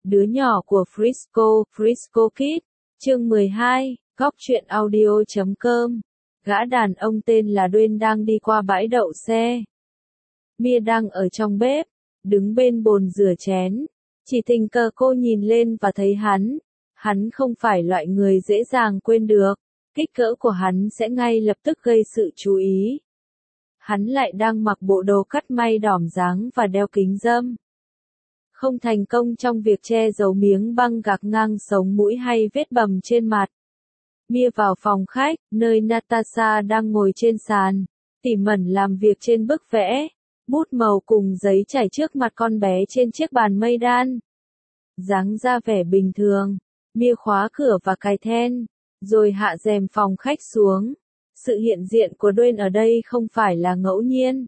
Đứa nhỏ của Frisco, Frisco Kid. Chương 12, góc truyện audio.com. Gã đàn ông tên là Dwayne đang đi qua bãi đậu xe. Mia đang ở trong bếp, đứng bên bồn rửa chén. Chỉ tình cờ cô nhìn lên và thấy hắn. Hắn không phải loại người dễ dàng quên được. Kích cỡ của hắn sẽ ngay lập tức gây sự chú ý. Hắn lại đang mặc bộ đồ cắt may đỏm dáng và đeo kính râm. Không thành công trong việc che giấu miếng băng gạc ngang sống mũi hay vết bầm trên mặt. Mia vào phòng khách, nơi Natasha đang ngồi trên sàn, tỉ mẩn làm việc trên bức vẽ, bút màu cùng giấy trải trước mặt con bé trên chiếc bàn mây đan. Dáng ra vẻ bình thường, Mia khóa cửa và cài then, rồi hạ rèm phòng khách xuống. Sự hiện diện của Dwayne ở đây không phải là ngẫu nhiên.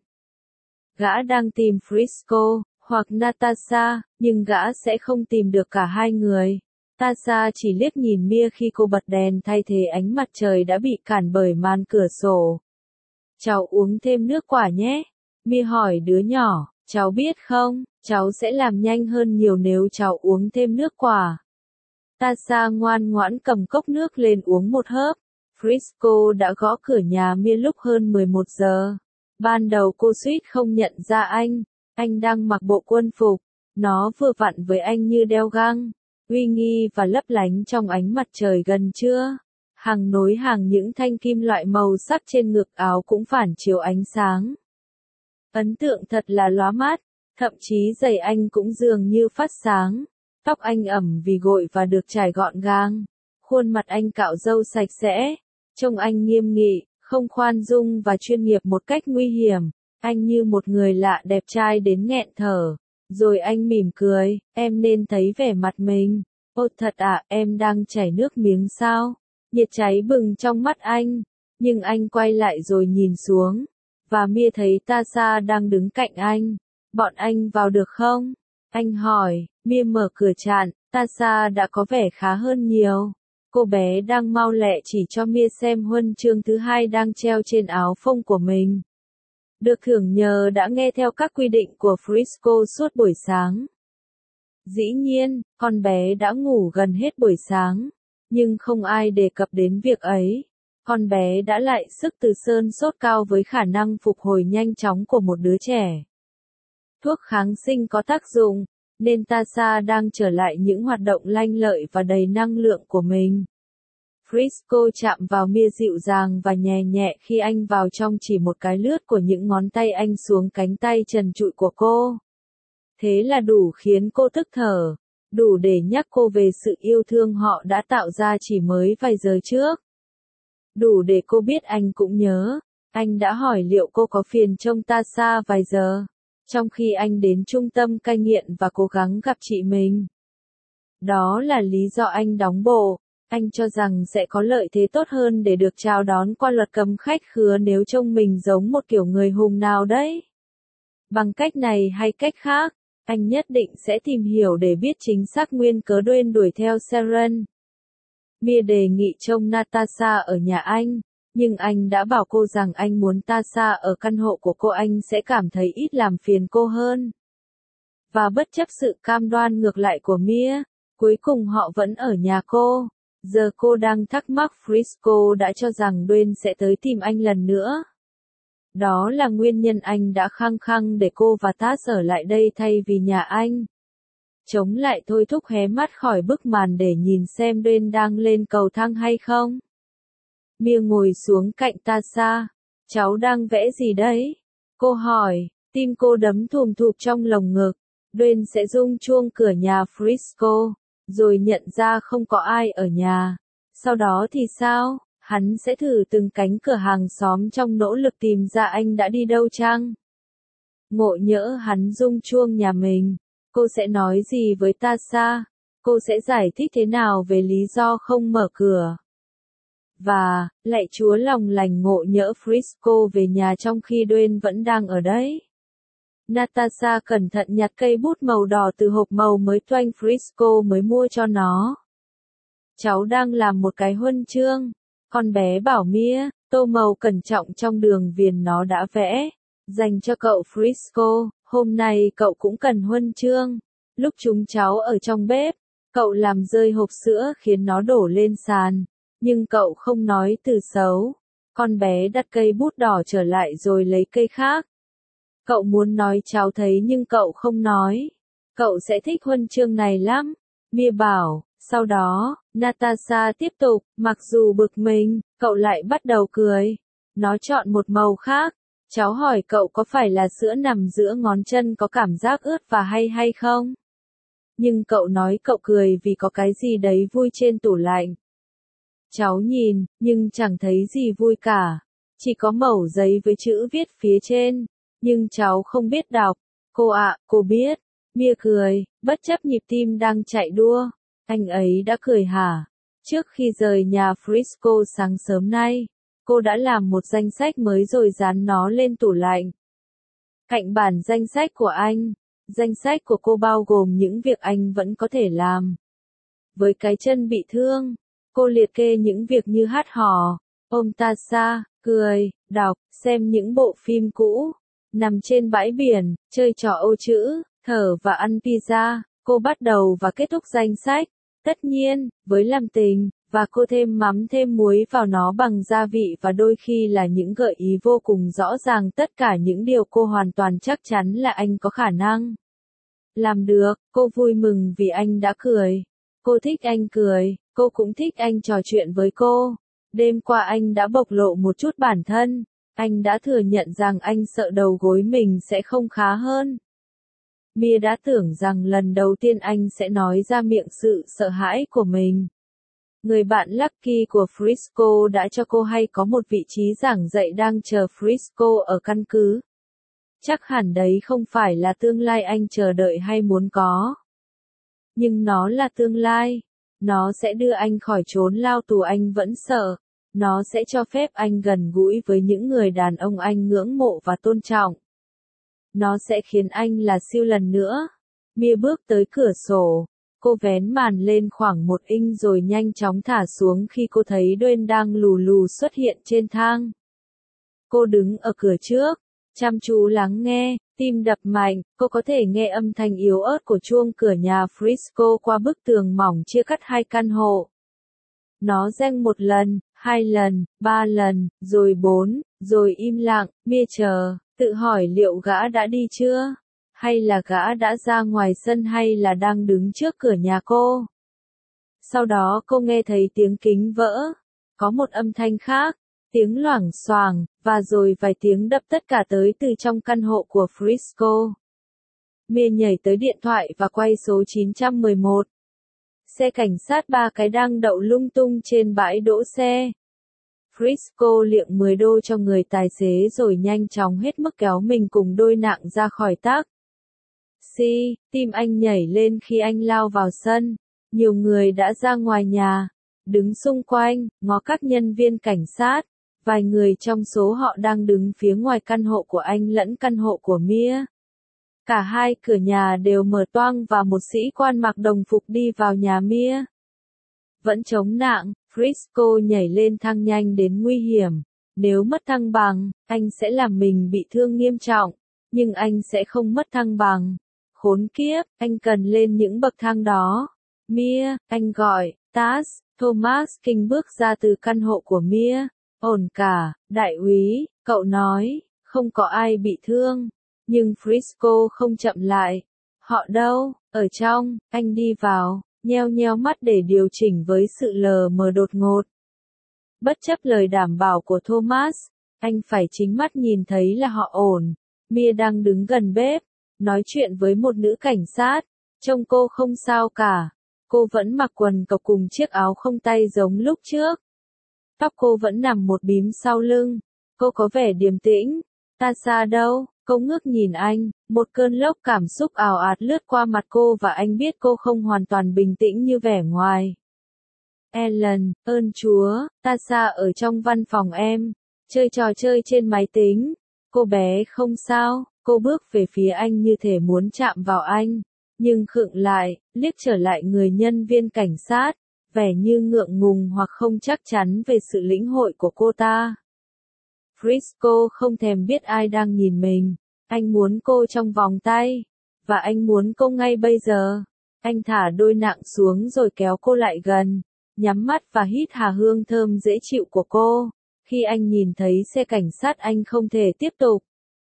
Gã đang tìm Frisco hoặc Natasha, nhưng gã sẽ không tìm được cả hai người. Natasha chỉ liếc nhìn Mia khi cô bật đèn thay thế ánh mặt trời đã bị cản bởi màn cửa sổ. Cháu uống thêm nước quả nhé. Mia hỏi đứa nhỏ, cháu biết không, cháu sẽ làm nhanh hơn nhiều nếu cháu uống thêm nước quả. Natasha ngoan ngoãn cầm cốc nước lên uống một hớp. Frisco đã gõ cửa nhà Mia lúc hơn 11 giờ. Ban đầu cô suýt không nhận ra anh đang mặc bộ quân phục, nó vừa vặn với anh như đeo găng, uy nghi và lấp lánh trong ánh mặt trời gần trưa. Hàng nối hàng những thanh kim loại màu sắc trên ngực áo cũng phản chiếu ánh sáng. Ấn tượng thật là lóa mắt, thậm chí giày anh cũng dường như phát sáng. Tóc anh ẩm vì gội và được chải gọn gàng. Khuôn mặt anh cạo râu sạch sẽ. Trông anh nghiêm nghị, không khoan dung và chuyên nghiệp một cách nguy hiểm. Anh như một người lạ đẹp trai đến nghẹn thở. Rồi anh mỉm cười, em nên thấy vẻ mặt mình. Ồ thật ạ, em đang chảy nước miếng sao? Nhiệt cháy bừng trong mắt anh. Nhưng anh quay lại rồi nhìn xuống. Và Mia thấy Natasha đang đứng cạnh anh. Bọn anh vào được không? Anh hỏi. Mia mở cửa chặn. Natasha đã có vẻ khá hơn nhiều. Cô bé đang mau lẹ chỉ cho Mia xem huân chương thứ 2 đang treo trên áo phông của mình. Được thưởng nhờ đã nghe theo các quy định của Frisco suốt buổi sáng. Dĩ nhiên, con bé đã ngủ gần hết buổi sáng, nhưng không ai đề cập đến việc ấy. Con bé đã lại sức từ cơn sốt cao với khả năng phục hồi nhanh chóng của một đứa trẻ. Thuốc kháng sinh có tác dụng, nên Natasha đang trở lại những hoạt động lanh lợi và đầy năng lượng của mình. Frisco chạm vào Mia dịu dàng và nhẹ nhẹ khi anh vào trong, chỉ một cái lướt của những ngón tay anh xuống cánh tay trần trụi của cô. Thế là đủ khiến cô thức thở, đủ để nhắc cô về sự yêu thương họ đã tạo ra chỉ mới vài giờ trước. Đủ để cô biết anh cũng nhớ. Anh đã hỏi liệu cô có phiền trông Natasha vài giờ, trong khi anh đến trung tâm cai nghiện và cố gắng gặp chị mình. Đó là lý do anh đóng bộ. Anh cho rằng sẽ có lợi thế tốt hơn để được chào đón qua luật cấm khách khứa nếu trông mình giống một kiểu người hùng nào đấy. Bằng cách này hay cách khác, anh nhất định sẽ tìm hiểu để biết chính xác nguyên cớ Dwayne đuổi theo Sharon. Mia đề nghị trông Natasha ở nhà anh, nhưng anh đã bảo cô rằng anh muốn Natasha ở căn hộ của cô, anh sẽ cảm thấy ít làm phiền cô hơn. Và bất chấp sự cam đoan ngược lại của Mia, cuối cùng họ vẫn ở nhà cô. Giờ cô đang thắc mắc Frisco đã cho rằng Dwayne sẽ tới tìm anh lần nữa. Đó là nguyên nhân anh đã khăng khăng để cô và Taz ở lại đây thay vì nhà anh. Chống lại thôi thúc hé mắt khỏi bức màn để nhìn xem Dwayne đang lên cầu thang hay không. Mia ngồi xuống cạnh Natasha. Cháu đang vẽ gì đấy? Cô hỏi. Tim cô đấm thùm thụp trong lồng ngực. Dwayne sẽ rung chuông cửa nhà Frisco, rồi nhận ra không có ai ở nhà. Sau đó thì sao? Hắn sẽ thử từng cánh cửa hàng xóm trong nỗ lực tìm ra anh đã đi đâu chăng? Ngộ nhỡ hắn rung chuông nhà mình. Cô sẽ nói gì với Natasha? Cô sẽ giải thích thế nào về lý do không mở cửa? Và, lạy Chúa lòng lành, ngộ nhỡ Frisco về nhà trong khi Dwayne vẫn đang ở đấy. Natasha cẩn thận nhặt cây bút màu đỏ từ hộp màu mới toanh Frisco mới mua cho nó. Cháu đang làm một cái huân chương. Con bé bảo Mia, tô màu cẩn trọng trong đường viền nó đã vẽ. Dành cho cậu Frisco, hôm nay cậu cũng cần huân chương. Lúc chúng cháu ở trong bếp, cậu làm rơi hộp sữa khiến nó đổ lên sàn, nhưng cậu không nói từ xấu. Con bé đặt cây bút đỏ trở lại rồi lấy cây khác. Cậu muốn nói cháu thấy nhưng cậu không nói. Cậu sẽ thích huân chương này lắm, Mia bảo. Sau đó, Natasha tiếp tục, mặc dù bực mình, cậu lại bắt đầu cười. Nó chọn một màu khác. Cháu hỏi cậu có phải là sữa nằm giữa ngón chân có cảm giác ướt và hay không? Nhưng cậu nói cậu cười vì có cái gì đấy vui trên tủ lạnh. Cháu nhìn, nhưng chẳng thấy gì vui cả. Chỉ có mẩu giấy với chữ viết phía trên. Nhưng cháu không biết đọc. Cô ạ, cô biết. Mia cười, bất chấp nhịp tim đang chạy đua. Anh ấy đã cười hả? Trước khi rời nhà Frisco sáng sớm nay, cô đã làm một danh sách mới rồi dán nó lên tủ lạnh. Cạnh bản danh sách của anh, danh sách của cô bao gồm những việc anh vẫn có thể làm. Với cái chân bị thương, cô liệt kê những việc như hát hò, ôm Tasha, cười, đọc, xem những bộ phim cũ, nằm trên bãi biển, chơi trò ô chữ, thở và ăn pizza. Cô bắt đầu và kết thúc danh sách, tất nhiên, với làm tình, và cô thêm mắm thêm muối vào nó bằng gia vị và đôi khi là những gợi ý vô cùng rõ ràng, tất cả những điều cô hoàn toàn chắc chắn là anh có khả năng làm được. Cô vui mừng vì anh đã cười. Cô thích anh cười, cô cũng thích anh trò chuyện với cô. Đêm qua anh đã bộc lộ một chút bản thân, anh đã thừa nhận rằng anh sợ đầu gối mình sẽ không khá hơn. Mia đã tưởng rằng lần đầu tiên anh sẽ nói ra miệng sự sợ hãi của mình. Người bạn Lucky của Frisco đã cho cô hay có một vị trí giảng dạy đang chờ Frisco ở căn cứ. Chắc hẳn đấy không phải là tương lai anh chờ đợi hay muốn có. Nhưng nó là tương lai. Nó sẽ đưa anh khỏi chốn lao tù anh vẫn sợ. Nó sẽ cho phép anh gần gũi với những người đàn ông anh ngưỡng mộ và tôn trọng. Nó sẽ khiến anh là siêu lần nữa. Mia bước tới cửa sổ. Cô vén màn lên khoảng 1 inch rồi nhanh chóng thả xuống khi cô thấy Dwayne đang lù lù xuất hiện trên thang. Cô đứng ở cửa trước, chăm chú lắng nghe, tim đập mạnh, cô có thể nghe âm thanh yếu ớt của chuông cửa nhà Frisco qua bức tường mỏng chia cắt hai căn hộ. Nó reng 1 lần, 2 lần, 3 lần, rồi 4, rồi im lặng. Mia chờ, tự hỏi liệu gã đã đi chưa? Hay là gã đã ra ngoài sân hay là đang đứng trước cửa nhà cô? Sau đó cô nghe thấy tiếng kính vỡ. Có một âm thanh khác, tiếng loảng xoảng, và rồi vài tiếng đập tất cả tới từ trong căn hộ của Frisco. Mia nhảy tới điện thoại và quay số 911. Xe cảnh sát 3 cái đang đậu lung tung trên bãi đỗ xe. Frisco liệng 10 đô cho người tài xế rồi nhanh chóng hết mức kéo mình cùng đôi nạng ra khỏi taxi. Tim anh nhảy lên khi anh lao vào sân. Nhiều người đã ra ngoài nhà, đứng xung quanh, ngó các nhân viên cảnh sát. Vài người trong số họ đang đứng phía ngoài căn hộ của anh lẫn căn hộ của Mia. Cả hai cửa nhà đều mở toang và một sĩ quan mặc đồng phục đi vào nhà Mia. Vẫn chống nạng, Frisco nhảy lên thang nhanh đến nguy hiểm. Nếu mất thăng bằng, anh sẽ làm mình bị thương nghiêm trọng. Nhưng anh sẽ không mất thăng bằng. Khốn kiếp, anh cần lên những bậc thang đó. Mia, anh gọi, Taz. Thomas King bước ra từ căn hộ của Mia. Ổn cả, đại úy, cậu nói, không có ai bị thương. Nhưng Frisco không chậm lại. Họ đâu? Ở trong. Anh đi vào, nheo nheo mắt để điều chỉnh với sự lờ mờ đột ngột. Bất chấp lời đảm bảo của Thomas, anh phải chính mắt nhìn thấy là họ ổn. Mia đang đứng gần bếp, nói chuyện với một nữ cảnh sát. Trông cô không sao cả. Cô vẫn mặc quần cộc cùng chiếc áo không tay giống lúc trước. Tóc cô vẫn nằm một bím sau lưng. Cô có vẻ điềm tĩnh. Tasha đâu? Cô ngước nhìn anh, một cơn lốc cảm xúc ào ạt lướt qua mặt cô và anh biết cô không hoàn toàn bình tĩnh như vẻ ngoài. Ellen, ơn Chúa, Tasha ở trong văn phòng em, chơi trò chơi trên máy tính. Cô bé không sao, cô bước về phía anh như thể muốn chạm vào anh, nhưng khựng lại, liếc trở lại người nhân viên cảnh sát, vẻ như ngượng ngùng hoặc không chắc chắn về sự lĩnh hội của cô ta. Frisco không thèm biết ai đang nhìn mình. Anh muốn cô trong vòng tay. và anh muốn cô ngay bây giờ. Anh thả đôi nạng xuống rồi kéo cô lại gần, nhắm mắt và hít hà hương thơm dễ chịu của cô. Khi anh nhìn thấy xe cảnh sát anh không thể tiếp tục.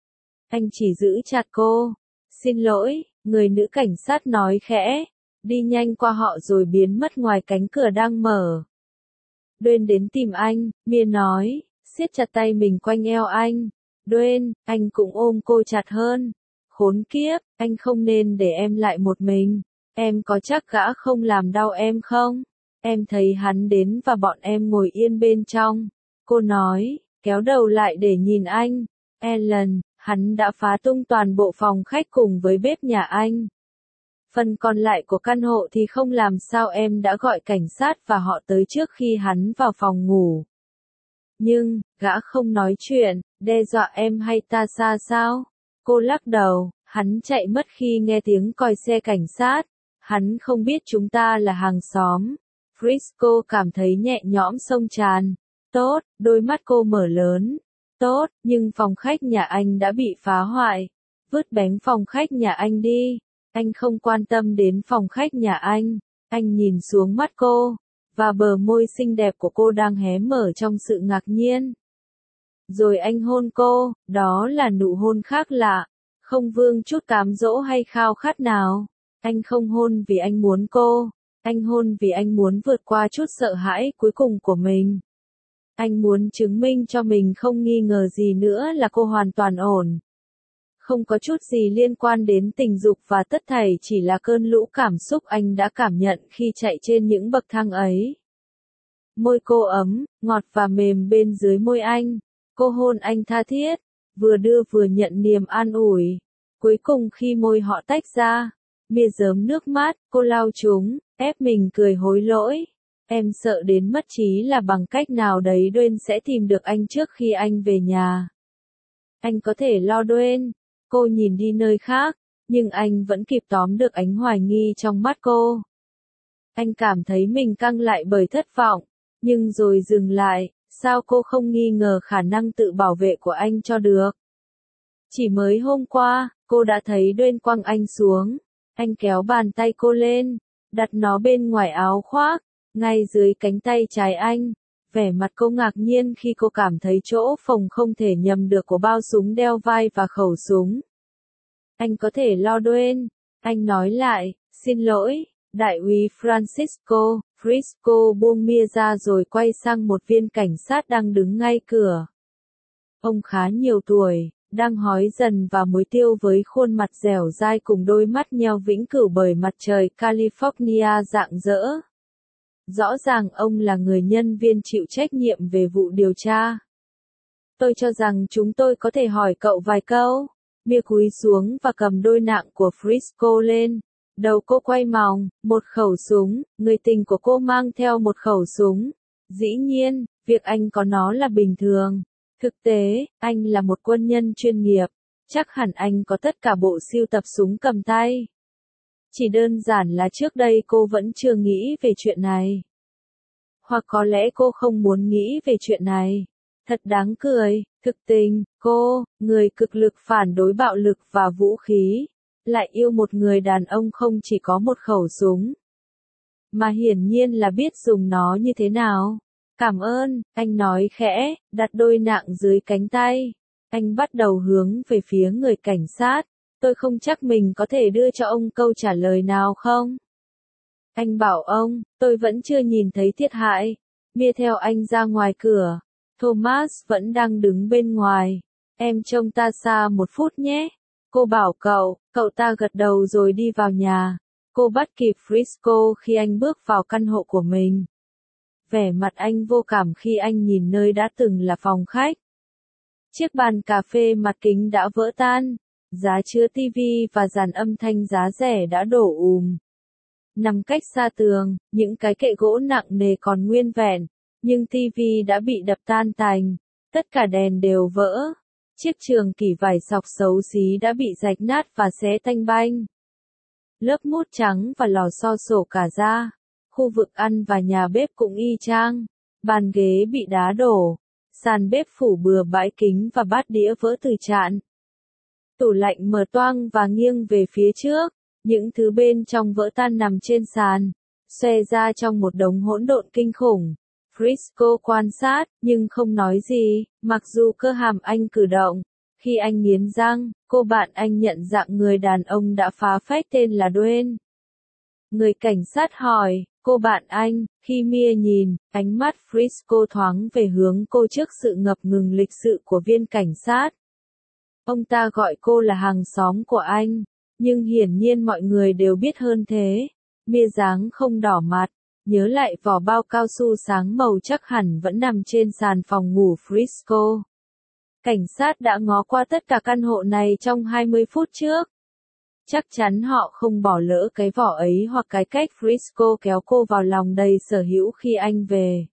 Anh chỉ giữ chặt cô. Xin lỗi, người nữ cảnh sát nói khẽ, đi nhanh qua họ rồi biến mất ngoài cánh cửa đang mở. Dwayne đến tìm anh, Mia nói, siết chặt tay mình quanh eo anh. Dwayne, anh cũng ôm cô chặt hơn. Khốn kiếp, anh không nên để em lại một mình. Em có chắc gã không làm đau em không? Em thấy hắn đến và bọn em ngồi yên bên trong. Cô nói, kéo đầu lại để nhìn anh. Ellen, hắn đã phá tung toàn bộ phòng khách cùng với bếp nhà anh. Phần còn lại của căn hộ thì không làm sao em đã gọi cảnh sát và họ tới trước khi hắn vào phòng ngủ. Nhưng, gã không nói chuyện, đe dọa em hay ta xa sao? Cô lắc đầu, hắn chạy mất khi nghe tiếng còi xe cảnh sát. Hắn không biết chúng ta là hàng xóm. Frisco cảm thấy nhẹ nhõm xông tràn. Tốt, đôi mắt cô mở lớn. Tốt, nhưng phòng khách nhà anh đã bị phá hoại. Vứt bánh phòng khách nhà anh đi. Anh không quan tâm đến phòng khách nhà anh. Anh nhìn xuống mắt cô, và bờ môi xinh đẹp của cô đang hé mở trong sự ngạc nhiên. Rồi anh hôn cô, đó là nụ hôn khác lạ, không vương chút cám dỗ hay khao khát nào. Anh không hôn vì anh muốn cô, anh hôn vì anh muốn vượt qua chút sợ hãi cuối cùng của mình. Anh muốn chứng minh cho mình không nghi ngờ gì nữa là cô hoàn toàn ổn. Không có chút gì liên quan đến tình dục và tất thảy chỉ là cơn lũ cảm xúc anh đã cảm nhận khi chạy trên những bậc thang ấy. Môi cô ấm, ngọt và mềm bên dưới môi anh. Cô hôn anh tha thiết, vừa đưa vừa nhận niềm an ủi. Cuối cùng khi môi họ tách ra, Mia rớm nước mắt, cô lau chúng, ép mình cười hối lỗi. Em sợ đến mất trí là bằng cách nào đấy Dwayne sẽ tìm được anh trước khi anh về nhà. Anh có thể lo Dwayne. Cô nhìn đi nơi khác, nhưng anh vẫn kịp tóm được ánh hoài nghi trong mắt cô. Anh cảm thấy mình căng lại bởi thất vọng, nhưng rồi dừng lại, sao cô không nghi ngờ khả năng tự bảo vệ của anh cho được. Chỉ mới hôm qua, cô đã thấy Dwayne quăng anh xuống. Anh kéo bàn tay cô lên, đặt nó bên ngoài áo khoác, ngay dưới cánh tay trái anh. Vẻ mặt cô ngạc nhiên khi cô cảm thấy chỗ phồng không thể nhầm được của bao súng đeo vai và khẩu súng. Anh có thể lo Dwayne. Anh nói lại, xin lỗi, đại úy Francisco. Frisco buông Mia ra rồi quay sang một viên cảnh sát đang đứng ngay cửa. Ông khá nhiều tuổi, đang hói dần vào muối tiêu với khuôn mặt dẻo dai cùng đôi mắt nheo vĩnh cửu bởi mặt trời California rạng rỡ. Rõ ràng ông là người nhân viên chịu trách nhiệm về vụ điều tra. Tôi cho rằng chúng tôi có thể hỏi cậu vài câu. Mia cúi xuống và cầm đôi nạng của Frisco lên. Đầu cô quay mòng, một khẩu súng, người tình của cô mang theo một khẩu súng. Dĩ nhiên, việc anh có nó là bình thường. Thực tế, anh là một quân nhân chuyên nghiệp. Chắc hẳn anh có tất cả bộ sưu tập súng cầm tay. Chỉ đơn giản là trước đây cô vẫn chưa nghĩ về chuyện này. Hoặc có lẽ cô không muốn nghĩ về chuyện này. Thật đáng cười, thực tình, cô, người cực lực phản đối bạo lực và vũ khí, lại yêu một người đàn ông không chỉ có một khẩu súng, mà hiển nhiên là biết dùng nó như thế nào. Cảm ơn, anh nói khẽ, đặt đôi nạng dưới cánh tay. Anh bắt đầu hướng về phía người cảnh sát. Tôi không chắc mình có thể đưa cho ông câu trả lời nào không? Anh bảo ông, tôi vẫn chưa nhìn thấy thiệt hại. Mia theo anh ra ngoài cửa. Thomas vẫn đang đứng bên ngoài. Em trông ta xa một phút nhé. Cô bảo cậu ta gật đầu rồi đi vào nhà. Cô bắt kịp Frisco khi anh bước vào căn hộ của mình. Vẻ mặt anh vô cảm khi anh nhìn nơi đã từng là phòng khách. Chiếc bàn cà phê mặt kính đã vỡ tan. Giá chứa tivi và dàn âm thanh giá rẻ đã đổ nằm cách xa tường, những cái kệ gỗ nặng nề còn nguyên vẹn, nhưng tivi đã bị đập tan tành. Tất cả đèn đều vỡ. Chiếc trường kỷ vải sọc xấu xí đã bị rạch nát và xé tanh banh. Lớp mút trắng và lò xo sổ cả ra. Khu vực ăn và nhà bếp cũng y chang. Bàn ghế bị đá đổ. Sàn bếp phủ bừa bãi kính và bát đĩa vỡ từ chạn. Tủ lạnh mở toang và nghiêng về phía trước, những thứ bên trong vỡ tan nằm trên sàn, xòe ra trong một đống hỗn độn kinh khủng. Frisco quan sát, nhưng không nói gì, mặc dù cơ hàm anh cử động. Khi anh nghiến răng, cô bạn anh nhận dạng người đàn ông đã phá phách tên là Dwayne. Người cảnh sát hỏi, cô bạn anh, khi Mia nhìn, ánh mắt Frisco thoáng về hướng cô trước sự ngập ngừng lịch sự của viên cảnh sát. Ông ta gọi cô là hàng xóm của anh, nhưng hiển nhiên mọi người đều biết hơn thế. Mia dáng không đỏ mặt, nhớ lại vỏ bao cao su sáng màu chắc hẳn vẫn nằm trên sàn phòng ngủ Frisco. Cảnh sát đã ngó qua tất cả căn hộ này trong 20 phút trước. Chắc chắn họ không bỏ lỡ cái vỏ ấy hoặc cái cách Frisco kéo cô vào lòng đầy sở hữu khi anh về.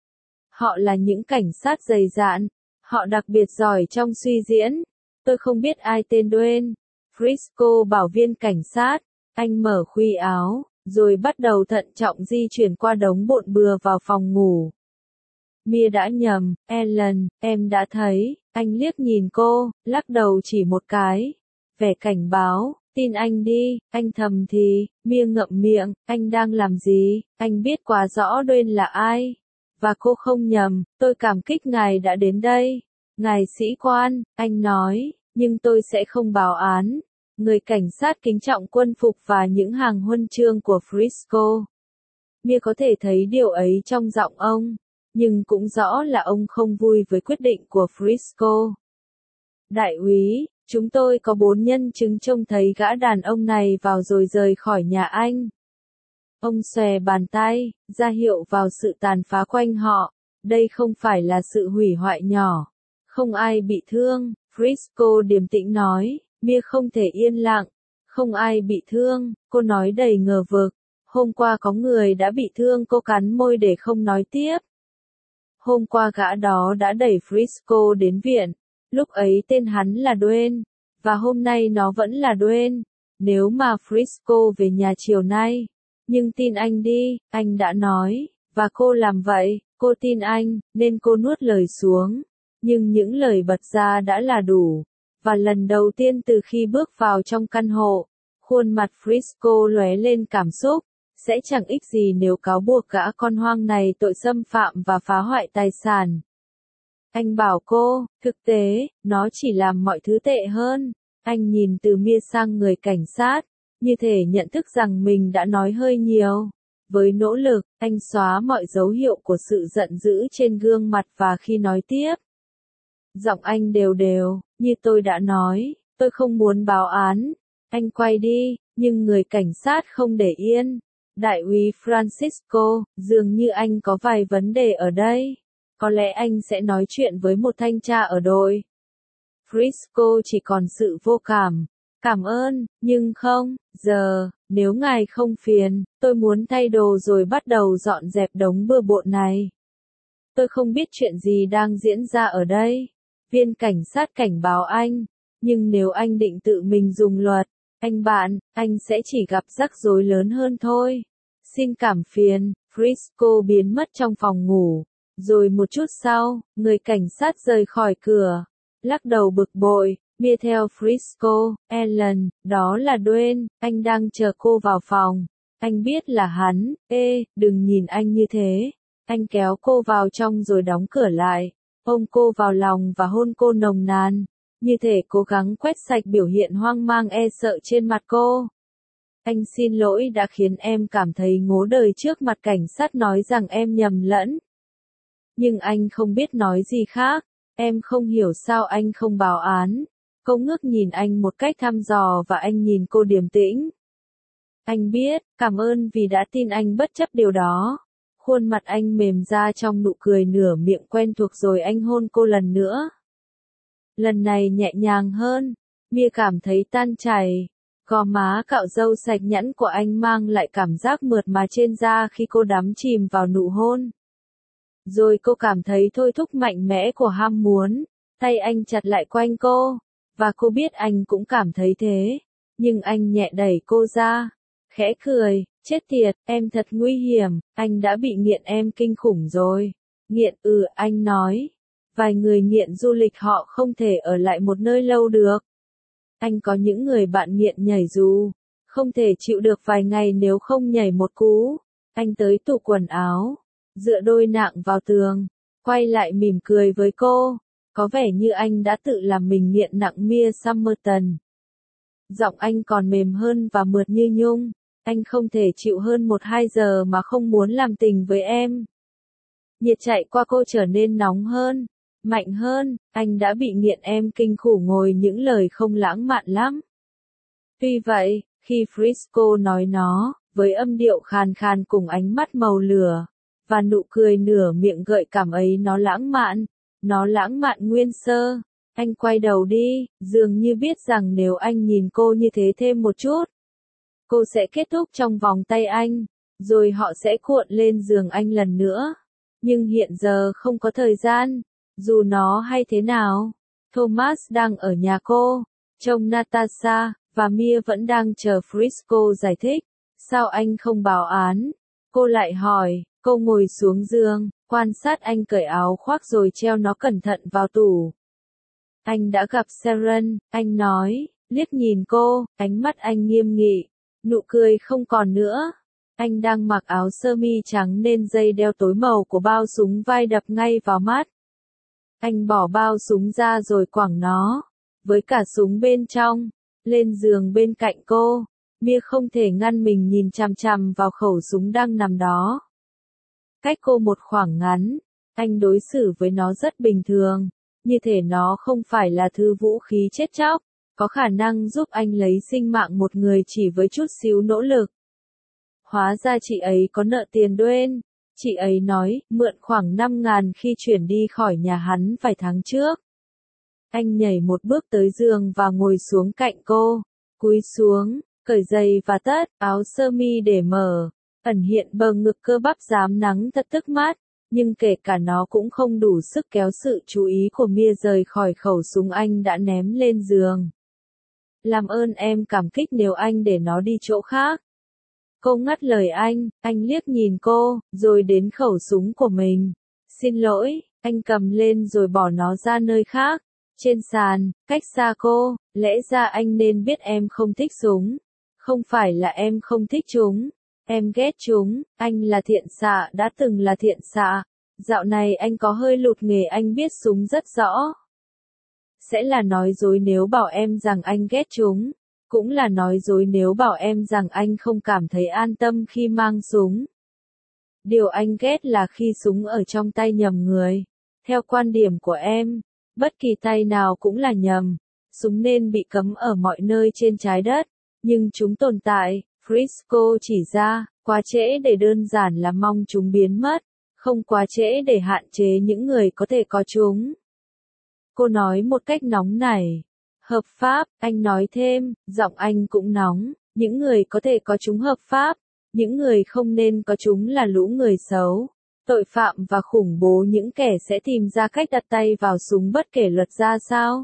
Họ là những cảnh sát dày dạn, họ đặc biệt giỏi trong suy diễn. Tôi không biết ai tên Dwayne. Frisco bảo viên cảnh sát. Anh mở khuy áo, rồi bắt đầu thận trọng di chuyển qua đống bộn bừa vào phòng ngủ. Mia đã nhầm, Ellen, em đã thấy. Anh liếc nhìn cô, lắc đầu chỉ một cái. Vẻ cảnh báo, tin anh đi, anh thầm thì. Mia ngậm miệng, anh đang làm gì, anh biết quá rõ Dwayne là ai. Và cô không nhầm, tôi cảm kích ngài đã đến đây. Ngài sĩ quan, anh nói, nhưng tôi sẽ không báo án. Người cảnh sát kính trọng quân phục và những hàng huân chương của Frisco. Mia có thể thấy điều ấy trong giọng ông, nhưng cũng rõ là ông không vui với quyết định của Frisco. Đại úy, chúng tôi có 4 nhân chứng trông thấy gã đàn ông này vào rồi rời khỏi nhà anh. Ông xòe bàn tay, ra hiệu vào sự tàn phá quanh họ. Đây không phải là sự hủy hoại nhỏ. Không ai bị thương, Frisco điềm tĩnh nói. Mia không thể yên lặng. Không ai bị thương, cô nói đầy ngờ vực. Hôm qua có người đã bị thương, cô cắn môi để không nói tiếp. Hôm qua gã đó đã đẩy Frisco đến viện. Lúc ấy tên hắn là Dwayne. Và hôm nay nó vẫn là Dwayne. Nếu mà Frisco về nhà chiều nay. Nhưng tin anh đi, anh đã nói. Và cô làm vậy, cô tin anh, nên cô nuốt lời xuống. Nhưng những lời bật ra đã là đủ. Và lần đầu tiên từ khi bước vào trong căn hộ, khuôn mặt Frisco lóe lên cảm xúc. Sẽ chẳng ích gì nếu cáo buộc gã con hoang này tội xâm phạm và phá hoại tài sản. Anh bảo cô, thực tế, nó chỉ làm mọi thứ tệ hơn. Anh nhìn từ Mia sang người cảnh sát, như thể nhận thức rằng mình đã nói hơi nhiều. Với nỗ lực, anh xóa mọi dấu hiệu của sự giận dữ trên gương mặt và khi nói tiếp. Giọng anh đều đều, như tôi đã nói, tôi không muốn báo án. Anh quay đi, nhưng người cảnh sát không để yên. Đại úy Francisco, dường như anh có vài vấn đề ở đây. Có lẽ anh sẽ nói chuyện với một thanh tra ở đội. Frisco chỉ còn sự vô cảm. Cảm ơn, nhưng không, giờ, nếu ngài không phiền, tôi muốn thay đồ rồi bắt đầu dọn dẹp đống bừa bộn này. Tôi không biết chuyện gì đang diễn ra ở đây. Viên cảnh sát cảnh báo anh. Nhưng nếu anh định tự mình dùng luật, anh bạn, anh sẽ chỉ gặp rắc rối lớn hơn thôi. Xin cảm phiền, Frisco biến mất trong phòng ngủ. Rồi một chút sau, người cảnh sát rời khỏi cửa. Lắc đầu bực bội, Mia theo Frisco, Ellen, đó là Dwayne, anh đang chờ cô vào phòng. Anh biết là hắn, đừng nhìn anh như thế. Anh kéo cô vào trong rồi đóng cửa lại. Ôm cô vào lòng và hôn cô nồng nàn. Như thể cố gắng quét sạch biểu hiện hoang mang sợ trên mặt cô. Anh xin lỗi đã khiến em cảm thấy ngố đời trước mặt cảnh sát nói rằng em nhầm lẫn. Nhưng anh không biết nói gì khác. Em không hiểu sao anh không báo án. Cô ngước nhìn anh một cách thăm dò và anh nhìn cô điềm tĩnh. Anh biết, cảm ơn vì đã tin anh bất chấp điều đó. Khuôn mặt anh mềm ra trong nụ cười nửa miệng quen thuộc rồi anh hôn cô lần nữa. Lần này nhẹ nhàng hơn. Mia cảm thấy tan chảy. Gò má cạo râu sạch nhẵn của anh mang lại cảm giác mượt mà trên da khi cô đắm chìm vào nụ hôn. Rồi cô cảm thấy thôi thúc mạnh mẽ của ham muốn. Tay anh chặt lại quanh cô. Và cô biết anh cũng cảm thấy thế. Nhưng anh nhẹ đẩy cô ra. Khẽ cười, chết tiệt, em thật nguy hiểm, anh đã bị nghiện em kinh khủng rồi. Nghiện anh nói. Vài người nghiện du lịch họ không thể ở lại một nơi lâu được. Anh có những người bạn nghiện nhảy dù, không thể chịu được vài ngày nếu không nhảy một cú. Anh tới tủ quần áo, dựa đôi nạng vào tường, quay lại mỉm cười với cô, có vẻ như anh đã tự làm mình nghiện nặng Mia Summerton. Giọng anh còn mềm hơn và mượt như nhung, anh không thể chịu hơn 1-2 giờ mà không muốn làm tình với em. Nhiệt chạy qua cô trở nên nóng hơn, mạnh hơn, anh đã bị nghiện em kinh khủng ngồi những lời không lãng mạn lắm. Tuy vậy, khi Frisco nói nó, với âm điệu khàn khàn cùng ánh mắt màu lửa, và nụ cười nửa miệng gợi cảm ấy nó lãng mạn nguyên sơ, anh quay đầu đi, dường như biết rằng nếu anh nhìn cô như thế thêm một chút, cô sẽ kết thúc trong vòng tay anh, rồi họ sẽ cuộn lên giường anh lần nữa. Nhưng hiện giờ không có thời gian, dù nó hay thế nào. Thomas đang ở nhà cô, trông Natasha, và Mia vẫn đang chờ Frisco giải thích. Sao anh không báo án? Cô lại hỏi, cô ngồi xuống giường, quan sát anh cởi áo khoác rồi treo nó cẩn thận vào tủ. Anh đã gặp Sharon, anh nói, liếc nhìn cô, ánh mắt anh nghiêm nghị, nụ cười không còn nữa. Anh đang mặc áo sơ mi trắng nên dây đeo tối màu của bao súng vai đập ngay vào mắt. Anh bỏ bao súng ra rồi quẳng nó, với cả súng bên trong, lên giường bên cạnh cô. Mia không thể ngăn mình nhìn chằm chằm vào khẩu súng đang nằm đó. Cách cô một khoảng ngắn, anh đối xử với nó rất bình thường, như thể nó không phải là thứ vũ khí chết chóc, có khả năng giúp anh lấy sinh mạng một người chỉ với chút xíu nỗ lực. Hóa ra chị ấy có nợ tiền Dwayne. Chị ấy nói, mượn khoảng 5.000 khi chuyển đi khỏi nhà hắn vài tháng trước. Anh nhảy một bước tới giường và ngồi xuống cạnh cô, cúi xuống, cởi giày và tất, áo sơ mi để mở, ẩn hiện bờ ngực cơ bắp rám nắng thật tức mát, nhưng kể cả nó cũng không đủ sức kéo sự chú ý của Mia rời khỏi khẩu súng anh đã ném lên giường. Làm ơn em cảm kích nếu anh để nó đi chỗ khác. Cô ngắt lời anh liếc nhìn cô, rồi đến khẩu súng của mình. Xin lỗi, anh cầm lên rồi bỏ nó ra nơi khác, trên sàn, cách xa cô, lẽ ra anh nên biết em không thích súng. Không phải là em không thích chúng, em ghét chúng, anh là thiện xạ đã từng là thiện xạ. Dạo này anh có hơi lụt nghề anh biết súng rất rõ. Sẽ là nói dối nếu bảo em rằng anh ghét chúng. Cũng là nói dối nếu bảo em rằng anh không cảm thấy an tâm khi mang súng. Điều anh ghét là khi súng ở trong tay nhầm người. Theo quan điểm của em, bất kỳ tay nào cũng là nhầm. Súng nên bị cấm ở mọi nơi trên trái đất. Nhưng chúng tồn tại, Frisco chỉ ra, quá trễ để đơn giản là mong chúng biến mất, không quá trễ để hạn chế những người có thể có chúng. Cô nói một cách nóng nảy. Hợp pháp, anh nói thêm, giọng anh cũng nóng, những người có thể có chúng hợp pháp, những người không nên có chúng là lũ người xấu, tội phạm và khủng bố, những kẻ sẽ tìm ra cách đặt tay vào súng bất kể luật ra sao.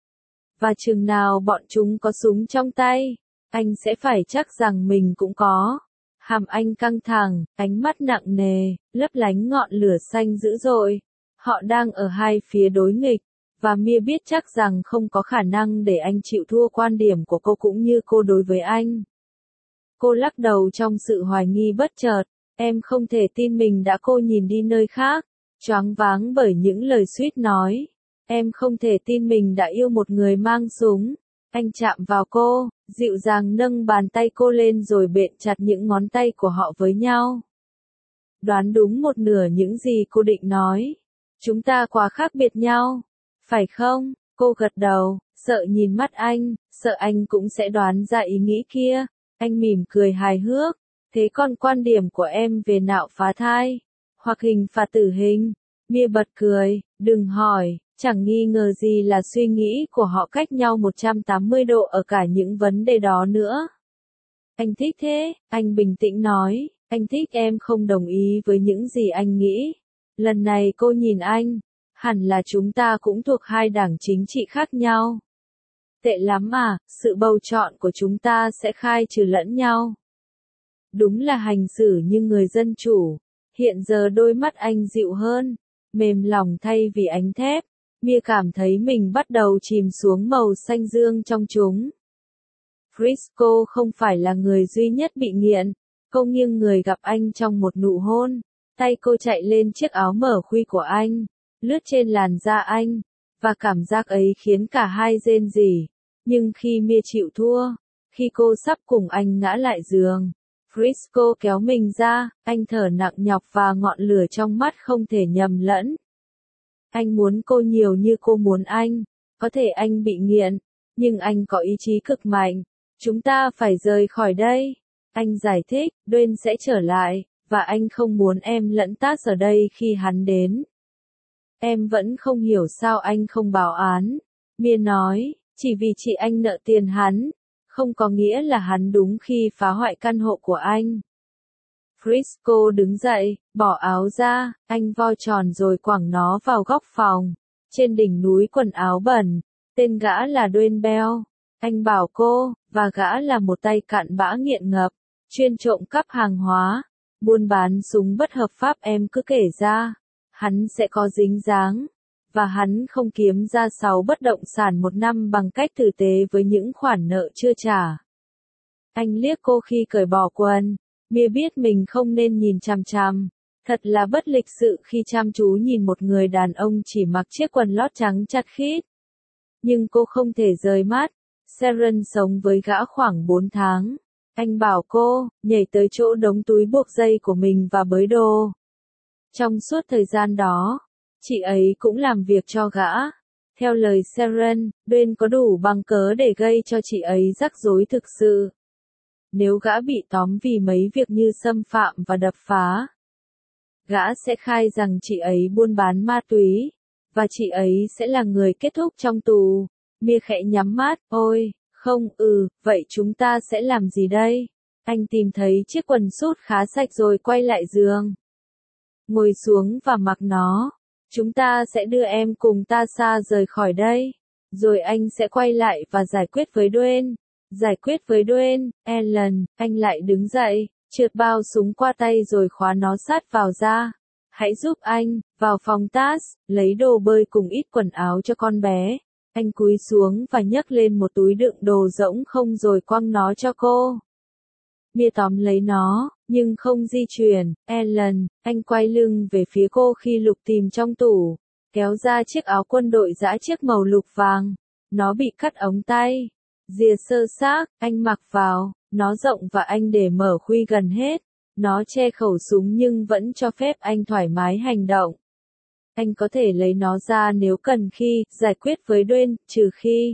Và chừng nào bọn chúng có súng trong tay, anh sẽ phải chắc rằng mình cũng có. Hàm anh căng thẳng, ánh mắt nặng nề, lấp lánh ngọn lửa xanh dữ dội. Họ đang ở hai phía đối nghịch. Và Mia biết chắc rằng không có khả năng để anh chịu thua quan điểm của cô cũng như cô đối với anh. Cô lắc đầu trong sự hoài nghi bất chợt, em không thể tin mình đã. Cô nhìn đi nơi khác, choáng váng bởi những lời suýt nói. Em không thể tin mình đã yêu một người mang súng. Anh chạm vào cô, dịu dàng nâng bàn tay cô lên rồi bện chặt những ngón tay của họ với nhau. Đoán đúng một nửa những gì cô định nói. Chúng ta quá khác biệt nhau. Phải không? Cô gật đầu, sợ nhìn mắt anh, sợ anh cũng sẽ đoán ra ý nghĩ kia. Anh mỉm cười hài hước. Thế còn quan điểm của em về nạo phá thai, hoặc hình phạt tử hình? Mia bật cười, đừng hỏi, chẳng nghi ngờ gì là suy nghĩ của họ cách nhau 180 độ ở cả những vấn đề đó nữa. Anh thích thế, anh bình tĩnh nói, anh thích em không đồng ý với những gì anh nghĩ. Lần này cô nhìn anh. Hẳn là chúng ta cũng thuộc hai đảng chính trị khác nhau. Tệ lắm à, sự bầu chọn của chúng ta sẽ khai trừ lẫn nhau. Đúng là hành xử như người dân chủ. Hiện giờ đôi mắt anh dịu hơn, mềm lòng thay vì ánh thép. Mia cảm thấy mình bắt đầu chìm xuống màu xanh dương trong chúng. Frisco không phải là người duy nhất bị nghiện. Cô nghiêng người gặp anh trong một nụ hôn. Tay cô chạy lên chiếc áo mở khuy của anh, lướt trên làn da anh, và cảm giác ấy khiến cả hai rên rỉ. Nhưng khi Mia chịu thua, khi cô sắp cùng anh ngã lại giường, Frisco kéo mình ra, anh thở nặng nhọc và ngọn lửa trong mắt không thể nhầm lẫn. Anh muốn cô nhiều như cô muốn anh. Có thể anh bị nghiện, nhưng anh có ý chí cực mạnh. Chúng ta phải rời khỏi đây. Anh giải thích, Dwayne sẽ trở lại, và anh không muốn em lẫn Taz ở đây khi hắn đến. Em vẫn không hiểu sao anh không báo án. Mia nói, chỉ vì chị anh nợ tiền hắn, không có nghĩa là hắn đúng khi phá hoại căn hộ của anh. Frisco đứng dậy, bỏ áo ra, anh vo tròn rồi quẳng nó vào góc phòng. Trên đỉnh núi quần áo bẩn, tên gã là Dwayne Bell. Anh bảo cô, và gã là một tay cặn bã nghiện ngập, chuyên trộm cắp hàng hóa, buôn bán súng bất hợp pháp. Em cứ kể ra, hắn sẽ có dính dáng, và hắn không kiếm ra 6 bất động sản một năm bằng cách tử tế với những khoản nợ chưa trả. Anh liếc cô khi cởi bỏ quần. Mia biết mình không nên nhìn chằm chằm. Thật là bất lịch sự khi chăm chú nhìn một người đàn ông chỉ mặc chiếc quần lót trắng chặt khít. Nhưng cô không thể rời mắt. Sharon sống với gã khoảng 4 tháng. Anh bảo cô, nhảy tới chỗ đống túi buộc dây của mình và bới đồ. Trong suốt thời gian đó, chị ấy cũng làm việc cho gã. Theo lời Sharon, Dwayne có đủ bằng cớ để gây cho chị ấy rắc rối thực sự. Nếu gã bị tóm vì mấy việc như xâm phạm và đập phá, gã sẽ khai rằng chị ấy buôn bán ma túy, và chị ấy sẽ là người kết thúc trong tù. Mia khẽ nhắm mắt, ôi, không, vậy chúng ta sẽ làm gì đây? Anh tìm thấy chiếc quần sút khá sạch rồi quay lại giường. Ngồi xuống và mặc nó. Chúng ta sẽ đưa em cùng Tasha rời khỏi đây. Rồi anh sẽ quay lại và giải quyết với Dwayne. Giải quyết với Dwayne, Ellen, anh lại đứng dậy, trượt bao súng qua tay rồi khóa nó sát vào da. Hãy giúp anh, vào phòng Taz, lấy đồ bơi cùng ít quần áo cho con bé. Anh cúi xuống và nhấc lên một túi đựng đồ rỗng không rồi quăng nó cho cô. Mia tóm lấy nó, nhưng không di chuyển. Ellen, anh quay lưng về phía cô khi lục tìm trong tủ, kéo ra chiếc áo quân đội dã chiếc màu lục vàng. Nó bị cắt ống tay. Rìa sơ xác, anh mặc vào, nó rộng và anh để mở khuy gần hết. Nó che khẩu súng nhưng vẫn cho phép anh thoải mái hành động. Anh có thể lấy nó ra nếu cần khi giải quyết với Dwayne, trừ khi.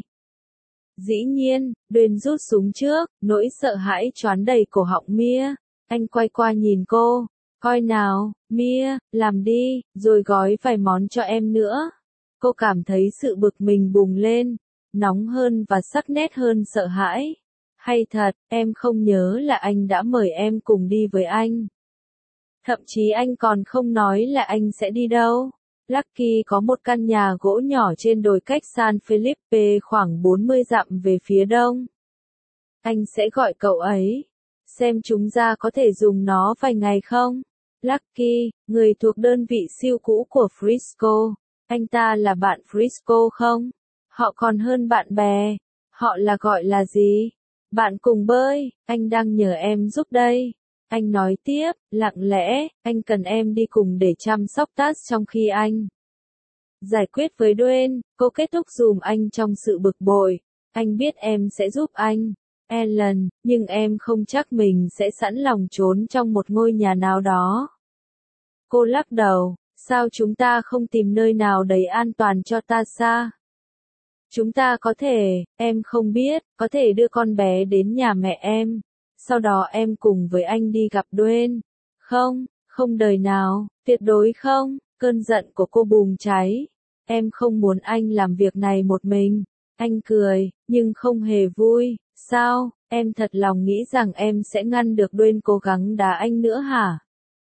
Dĩ nhiên, Dwayne rút súng trước, nỗi sợ hãi choán đầy cổ họng Mia. Anh quay qua nhìn cô, coi nào, Mia, làm đi, rồi gói vài món cho em nữa. Cô cảm thấy sự bực mình bùng lên, nóng hơn và sắc nét hơn sợ hãi. Hay thật, em không nhớ là anh đã mời em cùng đi với anh. Thậm chí anh còn không nói là anh sẽ đi đâu. Lucky có một căn nhà gỗ nhỏ trên đồi cách San Felipe khoảng 40 dặm về phía đông. Anh sẽ gọi cậu ấy. Xem chúng ta có thể dùng nó vài ngày không? Lucky, người thuộc đơn vị siêu cũ của Frisco. Anh ta là bạn Frisco không? Họ còn hơn bạn bè. Họ là gọi là gì? Bạn cùng bơi, anh đang nhờ em giúp đây. Anh nói tiếp, lặng lẽ, anh cần em đi cùng để chăm sóc Taz trong khi anh giải quyết với Dwayne. Cô kết thúc dùm anh trong sự bực bội. Anh biết em sẽ giúp anh, Ellen, nhưng em không chắc mình sẽ sẵn lòng trốn trong một ngôi nhà nào đó. Cô lắc đầu, sao chúng ta không tìm nơi nào đầy an toàn cho Tasha? Chúng ta có thể, em không biết, có thể đưa con bé đến nhà mẹ em. Sau đó em cùng với anh đi gặp Dwayne. Không, không đời nào, tuyệt đối không. Cơn giận của cô bùng cháy. Em không muốn anh làm việc này một mình. Anh cười, nhưng không hề vui. Sao, em thật lòng nghĩ rằng em sẽ ngăn được Dwayne cố gắng đá anh nữa hả?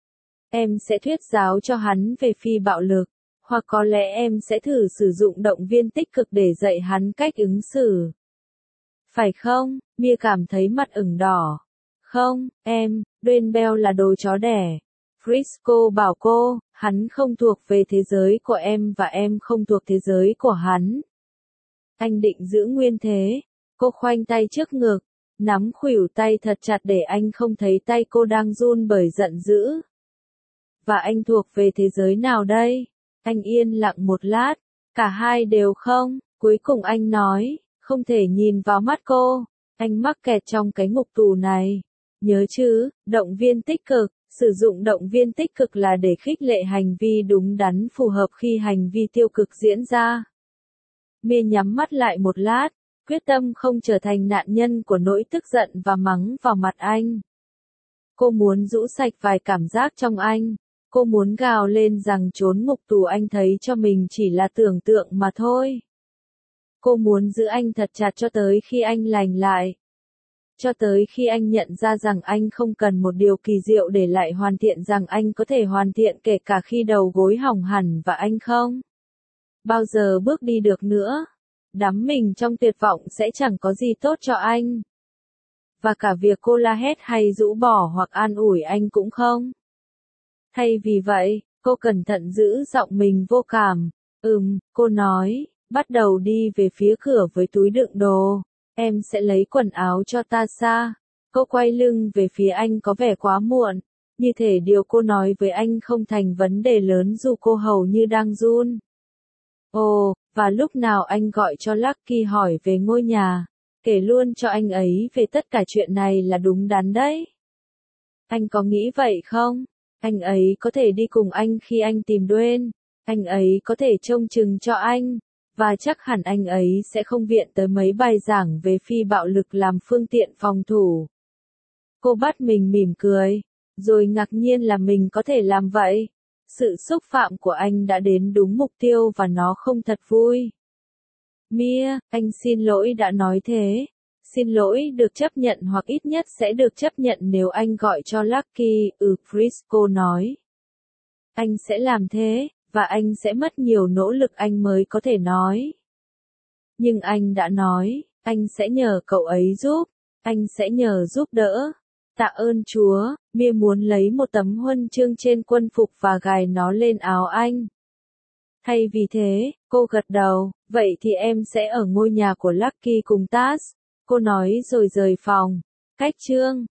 Em sẽ thuyết giáo cho hắn về phi bạo lực. Hoặc có lẽ em sẽ thử sử dụng động viên tích cực để dạy hắn cách ứng xử. Phải không? Mia cảm thấy mặt ửng đỏ. Không, em, Dwayne Bell là đồ chó đẻ. Frisco bảo cô, Hắn không thuộc về thế giới của em và em không thuộc thế giới của hắn. Anh định giữ nguyên thế. Cô khoanh tay trước ngực, nắm khuỷu tay thật chặt để anh không thấy tay cô đang run bởi giận dữ. Và anh thuộc về thế giới nào đây? Anh yên lặng một lát, cả hai đều không. Cuối cùng anh nói, không thể nhìn vào mắt cô. Anh mắc kẹt trong cái ngục tù này. Nhớ chứ, động viên tích cực. Sử dụng động viên tích cực là để khích lệ hành vi đúng đắn phù hợp khi hành vi tiêu cực diễn ra. Mia nhắm mắt lại một lát, quyết tâm không trở thành nạn nhân của nỗi tức giận và mắng vào mặt anh. Cô muốn rũ sạch vài cảm giác trong anh. Cô muốn gào lên rằng trốn ngục tù anh thấy cho mình chỉ là tưởng tượng mà thôi. Cô muốn giữ anh thật chặt cho tới khi anh lành lại. Cho tới khi anh nhận ra rằng anh không cần một điều kỳ diệu để lại hoàn thiện, rằng anh có thể hoàn thiện kể cả khi đầu gối hỏng hẳn và anh không bao giờ bước đi được nữa. Đắm mình trong tuyệt vọng sẽ chẳng có gì tốt cho anh. Và cả việc cô la hét hay rũ bỏ hoặc an ủi anh cũng không. Thay vì vậy, cô cẩn thận giữ giọng mình vô cảm. Cô nói, bắt đầu đi về phía cửa với túi đựng đồ. Em sẽ lấy quần áo cho Tasha. Cô quay lưng về phía anh có vẻ quá muộn. Như thể điều cô nói với anh không thành vấn đề lớn dù cô hầu như đang run. Ồ, và lúc nào anh gọi cho Lucky hỏi về ngôi nhà. Kể luôn cho anh ấy về tất cả chuyện này là đúng đắn đấy. Anh có nghĩ vậy không? Anh ấy có thể đi cùng anh khi anh tìm Dwayne. Anh ấy có thể trông chừng cho anh. Và chắc hẳn anh ấy sẽ không viện tới mấy bài giảng về phi bạo lực làm phương tiện phòng thủ. Cô bắt mình mỉm cười, rồi ngạc nhiên là mình có thể làm vậy. Sự xúc phạm của anh đã đến đúng mục tiêu và nó không thật vui. Mia, anh xin lỗi đã nói thế. Xin lỗi được chấp nhận hoặc ít nhất sẽ được chấp nhận nếu anh gọi cho Lucky, Frisco nói. Anh sẽ làm thế, và anh sẽ mất nhiều nỗ lực anh mới có thể nói. Nhưng anh đã nói, anh sẽ nhờ cậu ấy giúp, anh sẽ nhờ giúp đỡ. Tạ ơn Chúa, Mia muốn lấy một tấm huân chương trên quân phục và gài nó lên áo anh. Thay vì thế, cô gật đầu, vậy thì em sẽ ở ngôi nhà của Lucky cùng Taz. Cô nói rồi rời phòng. Cách chương